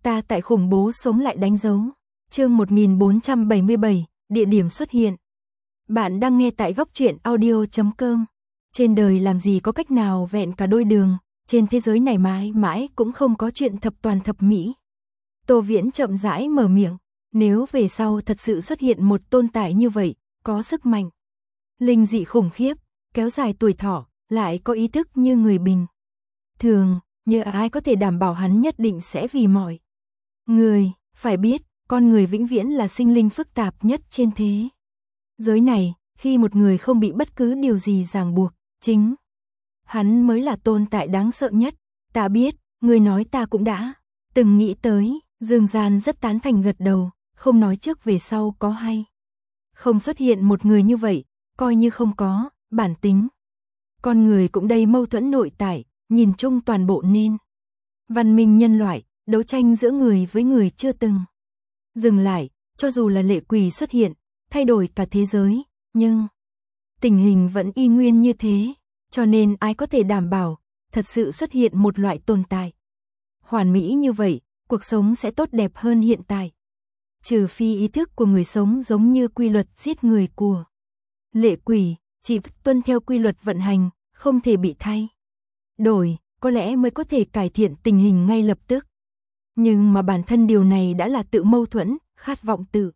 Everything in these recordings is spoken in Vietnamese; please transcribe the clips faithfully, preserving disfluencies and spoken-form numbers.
Ta tại khủng bố sống lại đánh dấu. Chương một nghìn bốn trăm bảy mươi bảy, địa điểm xuất hiện. Bạn đang nghe tại góc truyện audio chấm com. Trên đời làm gì có cách nào vẹn cả đôi đường, trên thế giới này mãi mãi cũng không có chuyện thập toàn thập mỹ. Tô Viễn chậm rãi mở miệng, nếu về sau thật sự xuất hiện một tồn tại như vậy, có sức mạnh, linh dị khủng khiếp, kéo dài tuổi thọ, lại có ý thức như người bình thường, như ai có thể đảm bảo hắn nhất định sẽ vì mọi người, phải biết, con người vĩnh viễn là sinh linh phức tạp nhất trên thế giới này, khi một người không bị bất cứ điều gì ràng buộc, chính hắn mới là tồn tại đáng sợ nhất. Ta biết, người nói ta cũng đã từng nghĩ tới. Dương Gian rất tán thành gật đầu, không nói trước về sau có hay không xuất hiện một người như vậy, coi như không có, bản tính con người cũng đầy mâu thuẫn nội tại, nhìn chung toàn bộ nên văn minh nhân loại, đấu tranh giữa người với người chưa từng dừng lại, cho dù là lệ quỷ xuất hiện, thay đổi cả thế giới, nhưng tình hình vẫn y nguyên như thế, cho nên ai có thể đảm bảo thật sự xuất hiện một loại tồn tại hoàn mỹ như vậy, cuộc sống sẽ tốt đẹp hơn hiện tại. Trừ phi ý thức của người sống giống như quy luật giết người của lệ quỷ, chỉ tuân theo quy luật vận hành, không thể bị thay đổi, có lẽ mới có thể cải thiện tình hình ngay lập tức. Nhưng mà bản thân điều này đã là tự mâu thuẫn, khát vọng tự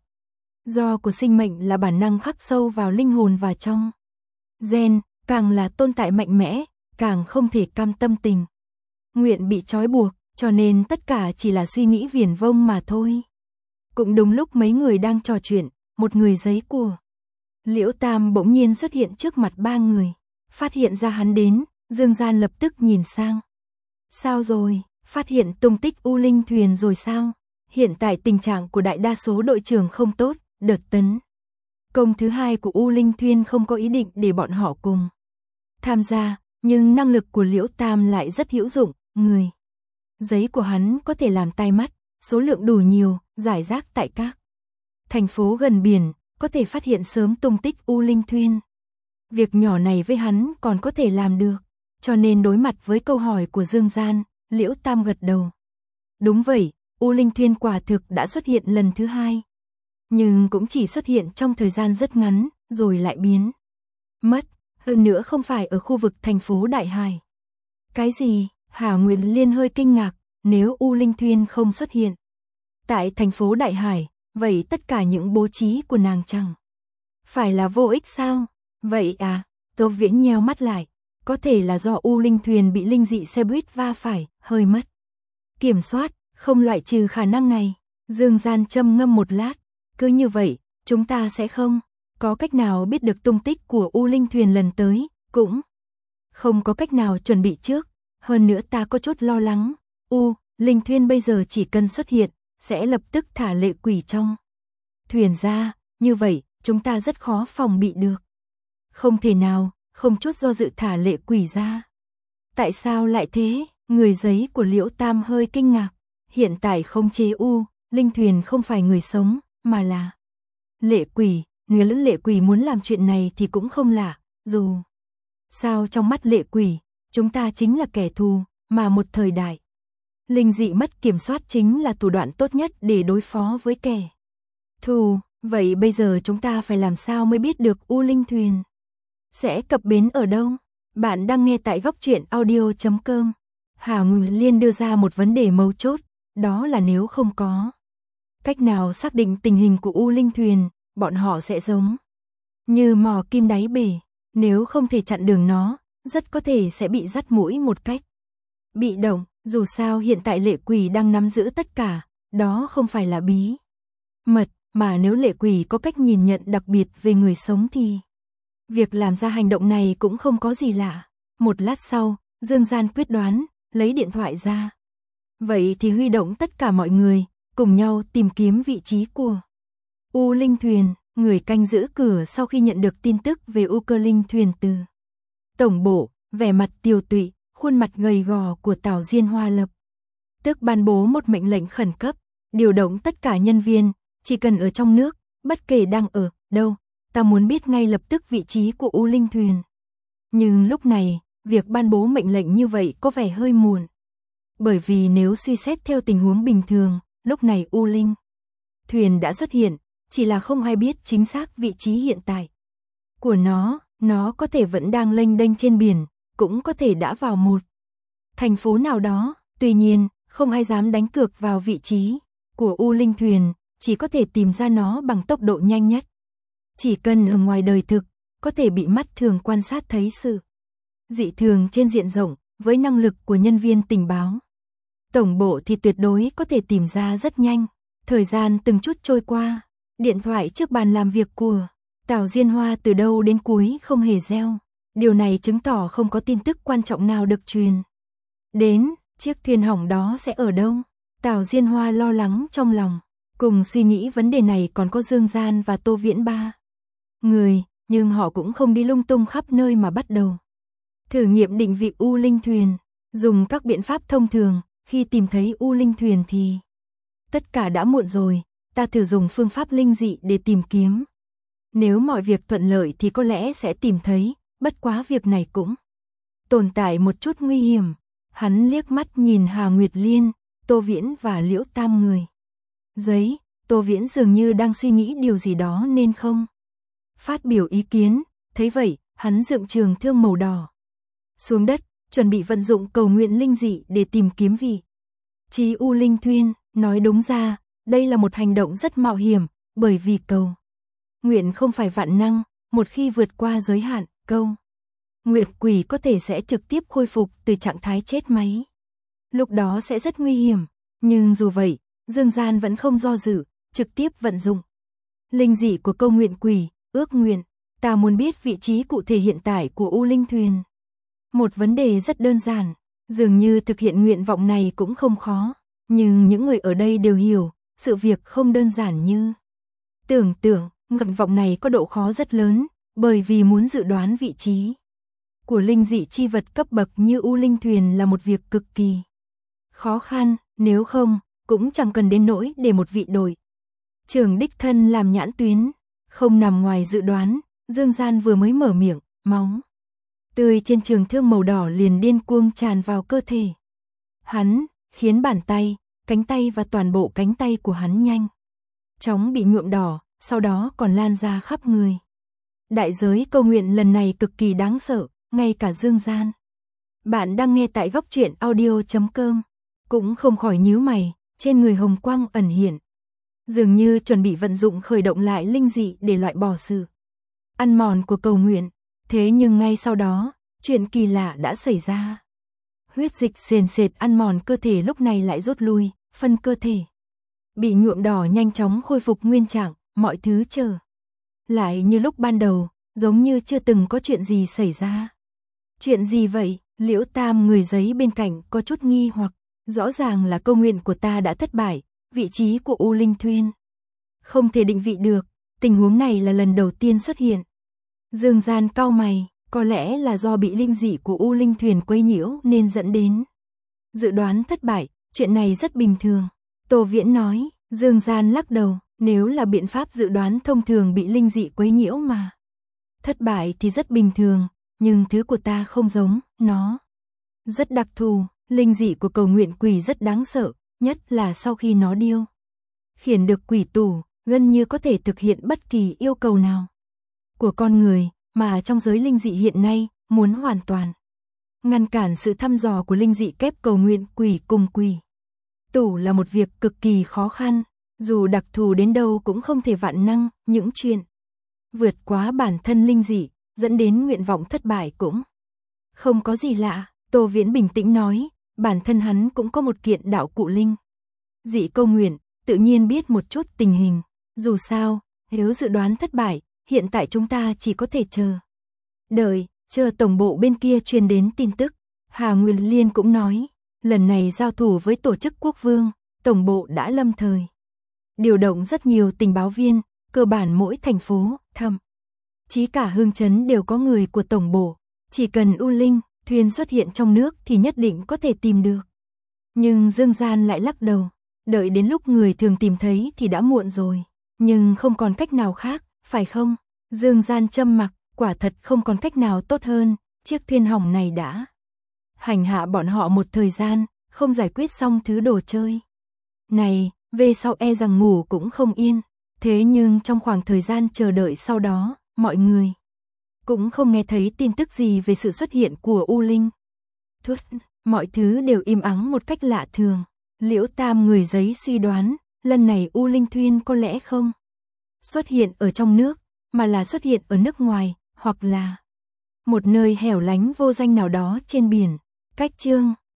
do của sinh mệnh là bản năng khắc sâu vào linh hồn và trong gen, càng là tồn tại mạnh mẽ, càng không thể cam tâm tình nguyện bị trói buộc, cho nên tất cả chỉ là suy nghĩ viển vông mà thôi. Cũng đúng lúc mấy người đang trò chuyện, một người giấy của Liễu Tam bỗng nhiên xuất hiện trước mặt ba người. Phát hiện ra hắn đến, Dương Gian lập tức nhìn sang. Sao rồi, phát hiện tung tích U Linh thuyền rồi sao? Hiện tại tình trạng của đại đa số đội trưởng không tốt, đợt tấn công thứ hai của U Linh thuyền không có ý định để bọn họ cùng tham gia, nhưng năng lực của Liễu Tam lại rất hữu dụng, người giấy của hắn có thể làm tai mắt, số lượng đủ nhiều, giải rác tại các thành phố gần biển, có thể phát hiện sớm tung tích U Linh thuyền. Việc nhỏ này với hắn còn có thể làm được, cho nên đối mặt với câu hỏi của Dương Gian, Liễu Tam gật đầu. Đúng vậy, U Linh thuyền quả thực đã xuất hiện lần thứ hai, nhưng cũng chỉ xuất hiện trong thời gian rất ngắn, rồi lại biến mất, hơn nữa không phải ở khu vực thành phố Đại Hải. Cái gì? Hà Nguyệt Liên hơi kinh ngạc, nếu U Linh thuyền không xuất hiện tại thành phố Đại Hải, vậy tất cả những bố trí của nàng chẳng phải là vô ích sao? Vậy à? Tô Viễn nheo mắt lại, có thể là do U Linh thuyền bị linh dị xe buýt va phải, hơi mất kiểm soát, không loại trừ khả năng này. Dương Gian châm ngâm một lát, cứ như vậy, chúng ta sẽ không có cách nào biết được tung tích của U Linh thuyền lần tới, cũng không có cách nào chuẩn bị trước. Hơn nữa ta có chút lo lắng, U Linh thuyền bây giờ chỉ cần xuất hiện, sẽ lập tức thả lệ quỷ trong thuyền ra, như vậy, chúng ta rất khó phòng bị được. Không thể nào, không chút do dự thả lệ quỷ ra. Tại sao lại thế? Người giấy của Liễu Tam hơi kinh ngạc. Hiện tại không chế U Linh thuyền không phải người sống, mà là lệ quỷ. Nếu lẫn lệ quỷ muốn làm chuyện này thì cũng không lạ, dù sao trong mắt lệ quỷ, chúng ta chính là kẻ thù, mà một thời đại linh dị mất kiểm soát chính là thủ đoạn tốt nhất để đối phó với kẻ thù. Vậy bây giờ chúng ta phải làm sao mới biết được U Linh thuyền sẽ cập bến ở đâu? Bạn đang nghe tại góc truyện audio chấm com. Hà Nguyệt Liên đưa ra một vấn đề mấu chốt, đó là nếu không có cách nào xác định tình hình của U Linh thuyền, bọn họ sẽ giống như mò kim đáy bể, nếu không thể chặn đường nó, rất có thể sẽ bị dắt mũi một cách bị động. Dù sao hiện tại lệ quỷ đang nắm giữ tất cả, đó không phải là bí mật, mà nếu lệ quỷ có cách nhìn nhận đặc biệt về người sống thì việc làm ra hành động này cũng không có gì lạ. Một lát sau, Dương Gian quyết đoán, lấy điện thoại ra. Vậy thì huy động tất cả mọi người, cùng nhau tìm kiếm vị trí của U Linh thuyền. Người canh giữ cửa sau khi nhận được tin tức về U Cơ Linh thuyền từ tổng bộ, vẻ mặt tiều tụy, khuôn mặt gầy gò của Tào Diên Hoa lập tức ban bố một mệnh lệnh khẩn cấp, điều động tất cả nhân viên, chỉ cần ở trong nước, bất kể đang ở đâu, ta muốn biết ngay lập tức vị trí của U Linh thuyền. Nhưng lúc này, việc ban bố mệnh lệnh như vậy có vẻ hơi muộn. Bởi vì nếu suy xét theo tình huống bình thường, lúc này U Linh thuyền đã xuất hiện, chỉ là không ai biết chính xác vị trí hiện tại của nó, nó có thể vẫn đang lênh đênh trên biển, cũng có thể đã vào một thành phố nào đó, tuy nhiên, không ai dám đánh cược vào vị trí của U Linh thuyền, chỉ có thể tìm ra nó bằng tốc độ nhanh nhất. Chỉ cần ở ngoài đời thực, có thể bị mắt thường quan sát thấy sự dị thường trên diện rộng, với năng lực của nhân viên tình báo tổng bộ thì tuyệt đối có thể tìm ra rất nhanh. Thời gian từng chút trôi qua, điện thoại trước bàn làm việc của Tào Diên Hoa từ đầu đến cuối không hề reo. Điều này chứng tỏ không có tin tức quan trọng nào được truyền đến. Chiếc thuyền hỏng đó sẽ ở đâu? Tào Diên Hoa lo lắng trong lòng. Cùng suy nghĩ vấn đề này còn có Dương Gian và Tô Viễn ba người, nhưng họ cũng không đi lung tung khắp nơi mà bắt đầu thử nghiệm định vị U Linh thuyền, dùng các biện pháp thông thường. Khi tìm thấy U Linh thuyền thì tất cả đã muộn rồi, ta thử dùng phương pháp linh dị để tìm kiếm. Nếu mọi việc thuận lợi thì có lẽ sẽ tìm thấy, bất quá việc này cũng tồn tại một chút nguy hiểm. Hắn liếc mắt nhìn Hà Nguyệt Liên, Tô Viễn và Liễu Tam người. Giấy, Tô Viễn dường như đang suy nghĩ điều gì đó nên không phát biểu ý kiến, thấy vậy, hắn dựng trường thương màu đỏ xuống đất, chuẩn bị vận dụng cầu nguyện linh dị để tìm kiếm vị trí U Linh thuyền. Nói đúng ra, đây là một hành động rất mạo hiểm, bởi vì cầu nguyện không phải vạn năng, một khi vượt qua giới hạn, câu nguyện quỷ có thể sẽ trực tiếp khôi phục từ trạng thái chết máy. Lúc đó sẽ rất nguy hiểm, nhưng dù vậy, Dương Gian vẫn không do dự, trực tiếp vận dụng linh dị của câu nguyện quỷ, ước nguyện. Ta muốn biết vị trí cụ thể hiện tại của U Linh thuyền. Một vấn đề rất đơn giản, dường như thực hiện nguyện vọng này cũng không khó, nhưng những người ở đây đều hiểu, sự việc không đơn giản như tưởng tượng. Nguyện vọng này có độ khó rất lớn, bởi vì muốn dự đoán vị trí của linh dị chi vật cấp bậc như U Linh thuyền là một việc cực kỳ khó khăn, nếu không, cũng chẳng cần đến nỗi để một vị đội trưởng đích thân làm nhãn tuyến, không nằm ngoài dự đoán. Dương Gian vừa mới mở miệng, máu tươi trên trường thương màu đỏ liền điên cuồng tràn vào cơ thể hắn, khiến bàn tay, cánh tay và toàn bộ cánh tay của hắn nhanh chóng bị nhuộm đỏ, sau đó còn lan ra khắp người. Đại giới cầu nguyện lần này cực kỳ đáng sợ, ngay cả Dương Gian. Bạn đang nghe tại góc truyện audio chấm com, cũng không khỏi nhíu mày, trên người hồng quang ẩn hiện. Dường như chuẩn bị vận dụng khởi động lại linh dị để loại bỏ sự ăn mòn của cầu nguyện. Thế nhưng ngay sau đó, chuyện kỳ lạ đã xảy ra. Huyết dịch sền sệt ăn mòn cơ thể lúc này lại rút lui, phân cơ thể bị nhuộm đỏ nhanh chóng khôi phục nguyên trạng, mọi thứ trở lại như lúc ban đầu, giống như chưa từng có chuyện gì xảy ra. Chuyện gì vậy? Liễu Tam người giấy bên cạnh có chút nghi hoặc, rõ ràng là câu nguyện của ta đã thất bại, vị trí của U Linh thuyền không thể định vị được, tình huống này là lần đầu tiên xuất hiện. Dương Gian cau mày, có lẽ là do bị linh dị của U Linh thuyền quấy nhiễu nên dẫn đến dự đoán thất bại, chuyện này rất bình thường. Tô Viễn nói. Dương Gian lắc đầu, nếu là biện pháp dự đoán thông thường bị linh dị quấy nhiễu mà thất bại thì rất bình thường, nhưng thứ của ta không giống, nó rất đặc thù. Linh dị của cầu nguyện quỷ rất đáng sợ, nhất là sau khi nó điêu khiển được quỷ tù, gần như có thể thực hiện bất kỳ yêu cầu nào của con người, mà trong giới linh dị hiện nay, muốn hoàn toàn ngăn cản sự thăm dò của linh dị kép cầu nguyện quỷ cùng quỷ tù là một việc cực kỳ khó khăn, dù đặc thù đến đâu cũng không thể vạn năng. Những chuyện vượt quá bản thân linh dị, dẫn đến nguyện vọng thất bại cũng không có gì lạ. Tô Viễn bình tĩnh nói, bản thân hắn cũng có một kiện đạo cụ linh dị câu nguyện, tự nhiên biết một chút tình hình. Dù sao, nếu dự đoán thất bại, hiện tại chúng ta chỉ có thể chờ đợi, chờ tổng bộ bên kia truyền đến tin tức. Hà Nguyệt Liên cũng nói, lần này giao thủ với tổ chức quốc vương, tổng bộ đã lâm thời điều động rất nhiều tình báo viên, cơ bản mỗi thành phố, thậm chí cả Hương Trấn đều có người của tổng bộ. Chỉ cần U Linh thuyền xuất hiện trong nước thì nhất định có thể tìm được. Nhưng Dương Gian lại lắc đầu, đợi đến lúc người thường tìm thấy thì đã muộn rồi. Nhưng không còn cách nào khác, phải không? Dương Gian châm mặc, quả thật không còn cách nào tốt hơn, chiếc thuyền hỏng này đã hành hạ bọn họ một thời gian, không giải quyết xong thứ đồ chơi này, về sau e rằng ngủ cũng không yên. Thế nhưng trong khoảng thời gian chờ đợi sau đó, mọi người cũng không nghe thấy tin tức gì về sự xuất hiện của U Linh. Thuốc, mọi thứ đều im ắng một cách lạ thường. Liễu Tam người giấy suy đoán, lần này U Linh Thuyên có lẽ không xuất hiện ở trong nước, mà là xuất hiện ở nước ngoài, hoặc là một nơi hẻo lánh vô danh nào đó trên biển. Cách chương